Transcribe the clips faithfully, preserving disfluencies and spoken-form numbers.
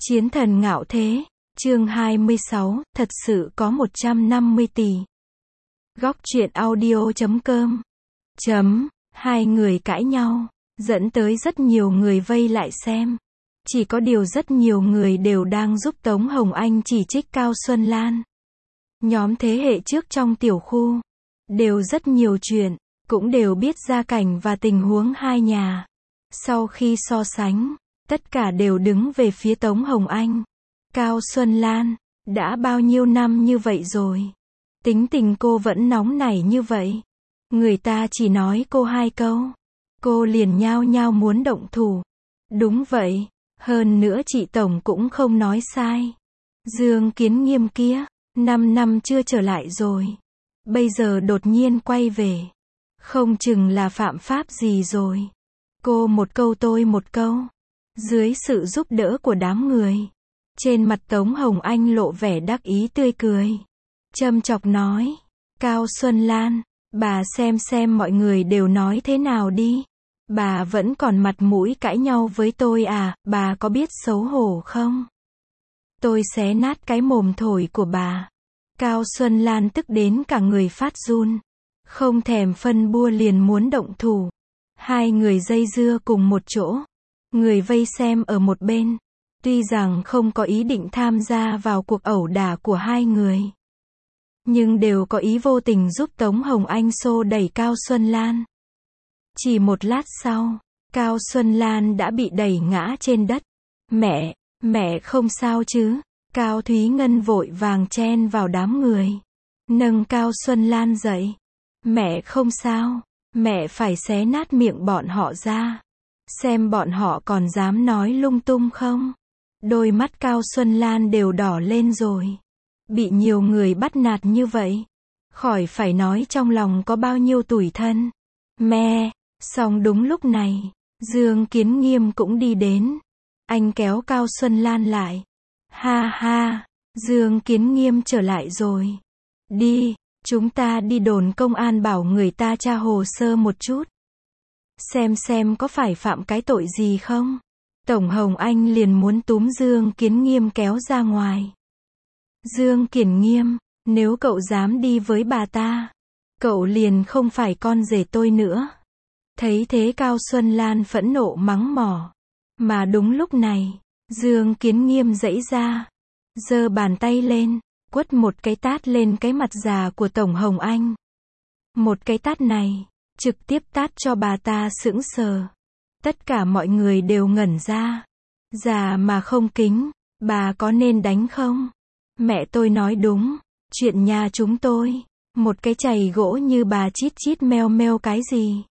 Chiến thần ngạo thế, chương hai mươi sáu, thật sự có một trăm năm mươi tỷ. Góc truyện audio chấm com. Chấm, hai người cãi nhau, dẫn tới rất nhiều người vây lại xem. Chỉ có điều rất nhiều người đều đang giúp Tống Hồng Anh chỉ trích Cao Xuân Lan. Nhóm thế hệ trước trong tiểu khu, đều rất nhiều chuyện, cũng đều biết gia cảnh và tình huống hai nhà. Sau khi so sánh, tất cả đều đứng về phía Tống Hồng Anh. Cao Xuân Lan, đã bao nhiêu năm như vậy rồi. Tính tình cô vẫn nóng nảy như vậy. Người ta chỉ nói cô hai câu, cô liền nhao nhao muốn động thủ. Đúng vậy, hơn nữa chị Tổng cũng không nói sai. Dương Kiến Nghiêm kia, năm năm chưa trở lại rồi. Bây giờ đột nhiên quay về. Không chừng là phạm pháp gì rồi. Cô một câu tôi một câu. Dưới sự giúp đỡ của đám người, trên mặt Tống Hồng Anh lộ vẻ đắc ý tươi cười. Châm chọc nói, Cao Xuân Lan, bà xem xem mọi người đều nói thế nào đi. Bà vẫn còn mặt mũi cãi nhau với tôi à, bà có biết xấu hổ không? Tôi xé nát cái mồm thổi của bà. Cao Xuân Lan tức đến cả người phát run. Không thèm phân bua liền muốn động thủ. Hai người dây dưa cùng một chỗ. Người vây xem ở một bên, tuy rằng không có ý định tham gia vào cuộc ẩu đả của hai người, nhưng đều có ý vô tình giúp Tống Hồng Anh xô đẩy Cao Xuân Lan. Chỉ một lát sau, Cao Xuân Lan đã bị đẩy ngã trên đất. Mẹ, mẹ không sao chứ? Cao Thúy Ngân vội vàng chen vào đám người, nâng Cao Xuân Lan dậy. Mẹ không sao, mẹ phải xé nát miệng bọn họ ra. Xem bọn họ còn dám nói lung tung không? Đôi mắt Cao Xuân Lan đều đỏ lên rồi. Bị nhiều người bắt nạt như vậy, khỏi phải nói trong lòng có bao nhiêu tủi thân. Mẹ, xong đúng lúc này, Dương Kiến Nghiêm cũng đi đến. Anh kéo Cao Xuân Lan lại. Ha ha, Dương Kiến Nghiêm trở lại rồi. Đi, chúng ta đi đồn công an bảo người ta tra hồ sơ một chút. Xem xem có phải phạm cái tội gì không? Tổng Hồng Anh liền muốn túm Dương Kiến Nghiêm kéo ra ngoài. Dương Kiến Nghiêm, nếu cậu dám đi với bà ta, cậu liền không phải con rể tôi nữa. Thấy thế Cao Xuân Lan phẫn nộ mắng mỏ. Mà đúng lúc này, Dương Kiến Nghiêm giãy ra, giơ bàn tay lên, quất một cái tát lên cái mặt già của Tổng Hồng Anh. Một cái tát này, trực tiếp tát cho bà ta sững sờ. Tất cả mọi người đều ngẩn ra. Già mà không kính, bà có nên đánh không? Mẹ tôi nói đúng, chuyện nhà chúng tôi, một cái chày gỗ như bà chít chít meo meo cái gì?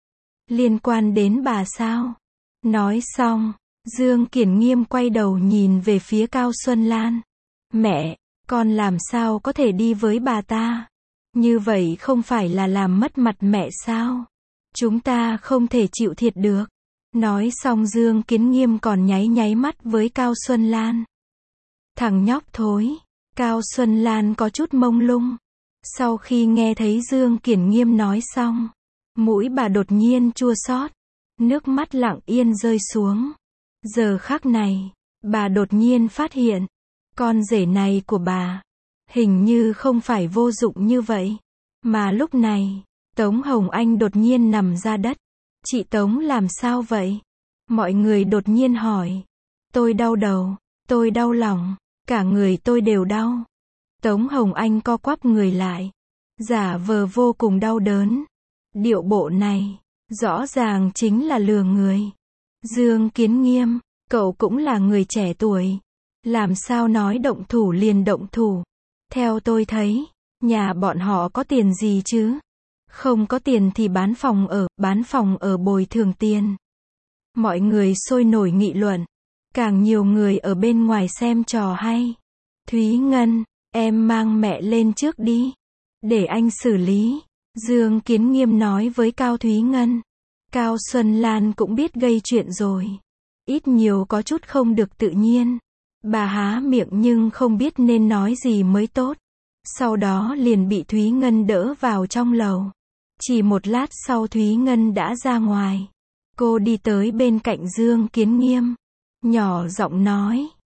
Liên quan đến bà sao? Nói xong, Dương Kiến Nghiêm quay đầu nhìn về phía Cao Xuân Lan. Mẹ, con làm sao có thể đi với bà ta? Như vậy không phải là làm mất mặt mẹ sao? Chúng ta không thể chịu thiệt được. Nói xong Dương Kiến Nghiêm còn nháy nháy mắt với Cao Xuân Lan. Thằng nhóc thối. Cao Xuân Lan có chút mông lung. Sau khi nghe thấy Dương Kiến Nghiêm nói xong, mũi bà đột nhiên chua xót, nước mắt lặng yên rơi xuống. Giờ khắc này, bà đột nhiên phát hiện, con rể này của bà, hình như không phải vô dụng như vậy. Mà lúc này, Tống Hồng Anh đột nhiên nằm ra đất. Chị Tống làm sao vậy? Mọi người đột nhiên hỏi. Tôi đau đầu, tôi đau lòng, cả người tôi đều đau. Tống Hồng Anh co quắp người lại, giả vờ vô cùng đau đớn. Điệu bộ này, rõ ràng chính là lừa người. Dương Kiến Nghiêm, cậu cũng là người trẻ tuổi. Làm sao nói động thủ liền động thủ? Theo tôi thấy, nhà bọn họ có tiền gì chứ? Không có tiền thì bán phòng ở, bán phòng ở bồi thường tiền. Mọi người sôi nổi nghị luận. Càng nhiều người ở bên ngoài xem trò hay. Thúy Ngân, em mang mẹ lên trước đi. Để anh xử lý. Dương Kiến Nghiêm nói với Cao Thúy Ngân. Cao Xuân Lan cũng biết gây chuyện rồi. Ít nhiều có chút không được tự nhiên. Bà há miệng nhưng không biết nên nói gì mới tốt. Sau đó liền bị Thúy Ngân đỡ vào trong lầu. Chỉ một lát sau Thúy Ngân đã ra ngoài. Cô đi tới bên cạnh Dương Kiến Nghiêm. Nhỏ giọng nói.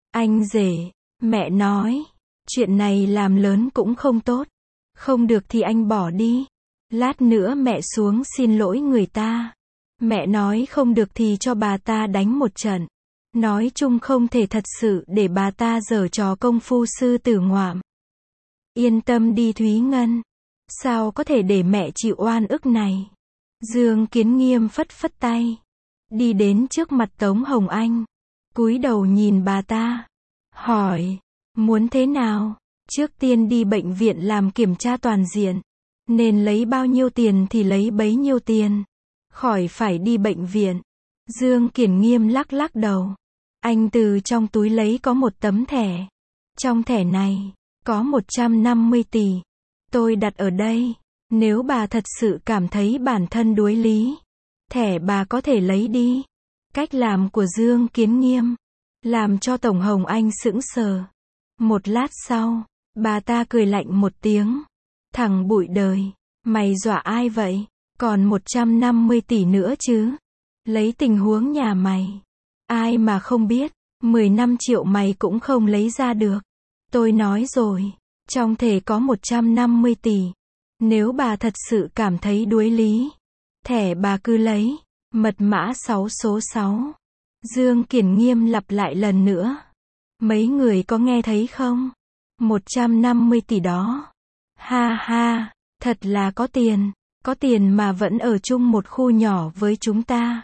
Anh rể, mẹ nói, chuyện này làm lớn cũng không tốt. Không được thì anh bỏ đi. Lát nữa mẹ xuống xin lỗi người ta. Mẹ nói không được thì cho bà ta đánh một trận. Nói chung không thể thật sự để bà ta giở trò công phu sư tử ngoạm. Yên tâm đi Thúy Ngân. Sao có thể để mẹ chịu oan ức này? Dương Kiến Nghiêm phất phất tay. Đi đến trước mặt Tống Hồng Anh. Cúi đầu nhìn bà ta. Hỏi, muốn thế nào? Trước tiên đi bệnh viện làm kiểm tra toàn diện. Nên lấy bao nhiêu tiền thì lấy bấy nhiêu tiền. Khỏi phải đi bệnh viện. Dương Kiển Nghiêm lắc lắc đầu. Anh từ trong túi lấy có một tấm thẻ. Trong thẻ này, có một trăm năm mươi tỷ. Tôi đặt ở đây. Nếu bà thật sự cảm thấy bản thân đuối lý, thẻ bà có thể lấy đi. Cách làm của Dương Kiến Nghiêm làm cho Tổng Hồng Anh sững sờ. Một lát sau, bà ta cười lạnh một tiếng. Thằng bụi đời, mày dọa ai vậy? Còn một trăm năm mươi tỷ nữa chứ? Lấy tình huống nhà mày, ai mà không biết, mười lăm triệu mày cũng không lấy ra được. Tôi nói rồi, trong thẻ có một trăm năm mươi tỷ. Nếu bà thật sự cảm thấy đuối lý, thẻ bà cứ lấy. Mật mã sáu số sáu. Dương Kiển Nghiêm lặp lại lần nữa. Mấy người có nghe thấy không? một trăm năm mươi tỷ đó. Ha ha, thật là có tiền. Có tiền mà vẫn ở chung một khu nhỏ với chúng ta.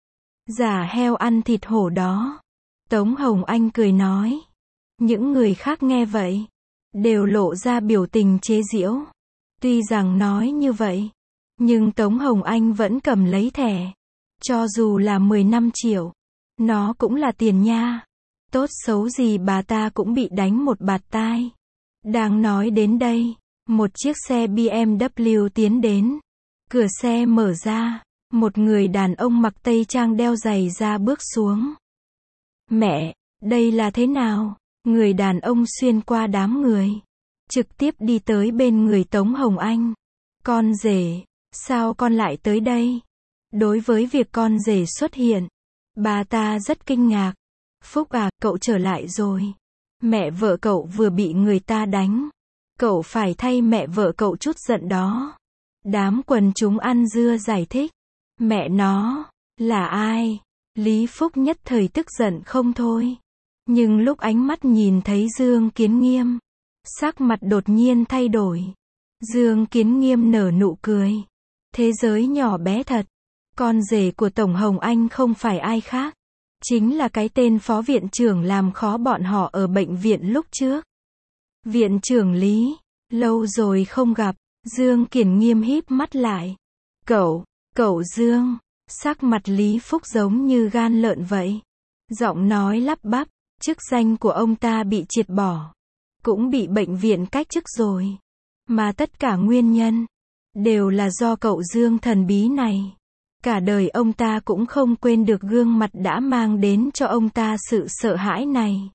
Giả heo ăn thịt hổ đó. Tống Hồng Anh cười nói. Những người khác nghe vậy, đều lộ ra biểu tình chế giễu. Tuy rằng nói như vậy, nhưng Tống Hồng Anh vẫn cầm lấy thẻ. Cho dù là mười lăm triệu, nó cũng là tiền nha. Tốt xấu gì bà ta cũng bị đánh một bạt tai. Đang nói đến đây, một chiếc xe bê em vê tiến đến. Cửa xe mở ra, một người đàn ông mặc tây trang đeo giày da bước xuống. Mẹ, đây là thế nào? Người đàn ông xuyên qua đám người, trực tiếp đi tới bên người Tống Hồng Anh. Con rể, sao con lại tới đây? Đối với việc con rể xuất hiện, bà ta rất kinh ngạc. Phúc à, cậu trở lại rồi. Mẹ vợ cậu vừa bị người ta đánh. Cậu phải thay mẹ vợ cậu chút giận đó. Đám quần chúng ăn dưa giải thích. Mẹ nó, là ai? Lý Phúc nhất thời tức giận không thôi. Nhưng lúc ánh mắt nhìn thấy Dương Kiến Nghiêm, sắc mặt đột nhiên thay đổi. Dương Kiến Nghiêm nở nụ cười. Thế giới nhỏ bé thật. Con rể của Tổng Hồng Anh không phải ai khác. Chính là cái tên phó viện trưởng làm khó bọn họ ở bệnh viện lúc trước. Viện trưởng Lý, lâu rồi không gặp. Dương Kiển Nghiêm híp mắt lại. Cậu, cậu Dương. Sắc mặt Lý Phúc giống như gan lợn vậy. Giọng nói lắp bắp. Chức danh của ông ta bị triệt bỏ. Cũng bị bệnh viện cách chức rồi. Mà tất cả nguyên nhân đều là do cậu Dương thần bí này. Cả đời ông ta cũng không quên được gương mặt đã mang đến cho ông ta sự sợ hãi này.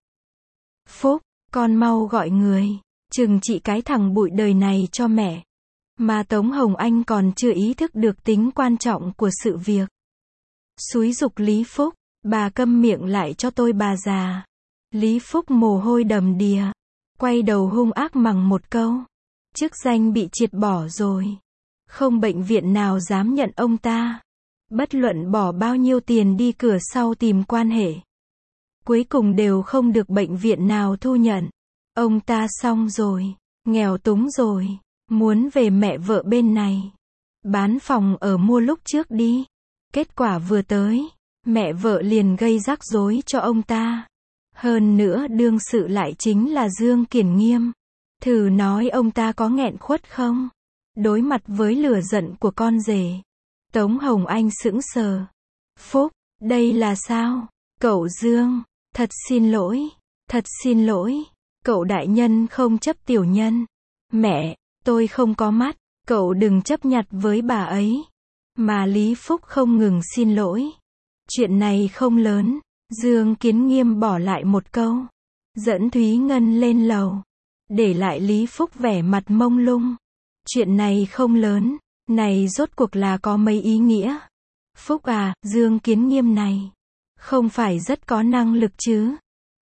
Phúc, con mau gọi người, trừng trị cái thằng bụi đời này cho mẹ. Mà Tống Hồng Anh còn chưa ý thức được tính quan trọng của sự việc. Xúi giục Lý Phúc, bà câm miệng lại cho tôi bà già. Lý Phúc mồ hôi đầm đìa, quay đầu hung ác mắng một câu. Chức danh bị triệt bỏ rồi. Không bệnh viện nào dám nhận ông ta. Bất luận bỏ bao nhiêu tiền đi cửa sau tìm quan hệ, cuối cùng đều không được bệnh viện nào thu nhận. Ông ta xong rồi, nghèo túng rồi, muốn về mẹ vợ bên này. Bán phòng ở mua lúc trước đi. Kết quả vừa tới, mẹ vợ liền gây rắc rối cho ông ta. Hơn nữa đương sự lại chính là Dương Kiển Nghiêm. Thử nói ông ta có nghẹn khuất không? Đối mặt với lửa giận của con rể, Tống Hồng Anh sững sờ. Phúc, đây là sao? Cậu Dương, thật xin lỗi, thật xin lỗi. Cậu đại nhân không chấp tiểu nhân. Mẹ, tôi không có mắt, cậu đừng chấp nhặt với bà ấy. Mà Lý Phúc không ngừng xin lỗi. Chuyện này không lớn. Dương Kiến Nghiêm bỏ lại một câu. Dẫn Thúy Ngân lên lầu. Để lại Lý Phúc vẻ mặt mông lung. Chuyện này không lớn. Này rốt cuộc là có mấy ý nghĩa? Phúc à, Dương Kiến Nghiêm này không phải rất có năng lực chứ?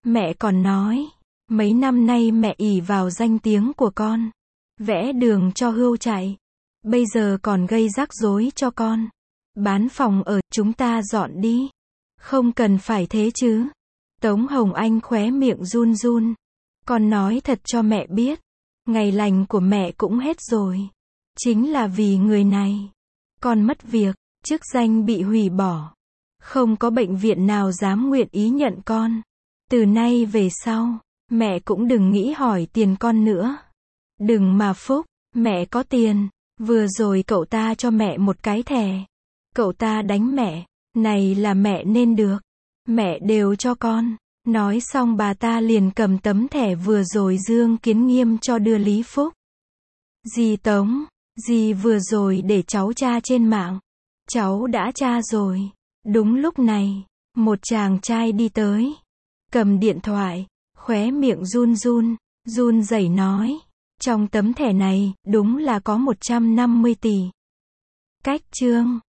Mẹ còn nói, mấy năm nay mẹ ỷ vào danh tiếng của con, vẽ đường cho Hươu chạy. Bây giờ còn gây rắc rối cho con. Bán phòng ở, chúng ta dọn đi. Không cần phải thế chứ. Tống Hồng Anh khóe miệng run run. Con nói thật cho mẹ biết. Ngày lành của mẹ cũng hết rồi. Chính là vì người này. Con mất việc, chức danh bị hủy bỏ. Không có bệnh viện nào dám nguyện ý nhận con. Từ nay về sau, mẹ cũng đừng nghĩ hỏi tiền con nữa. Đừng mà Phúc, mẹ có tiền. Vừa rồi cậu ta cho mẹ một cái thẻ. Cậu ta đánh mẹ. Này là mẹ nên được. Mẹ đều cho con. Nói xong bà ta liền cầm tấm thẻ vừa rồi Dương Kiến Nghiêm cho đưa Lý Phúc. Dì Tống, dì vừa rồi để cháu tra trên mạng. Cháu đã tra rồi. Đúng lúc này, một chàng trai đi tới. Cầm điện thoại, khóe miệng run run, run rẩy nói. Trong tấm thẻ này, đúng là có một trăm năm mươi tỷ. Cách chương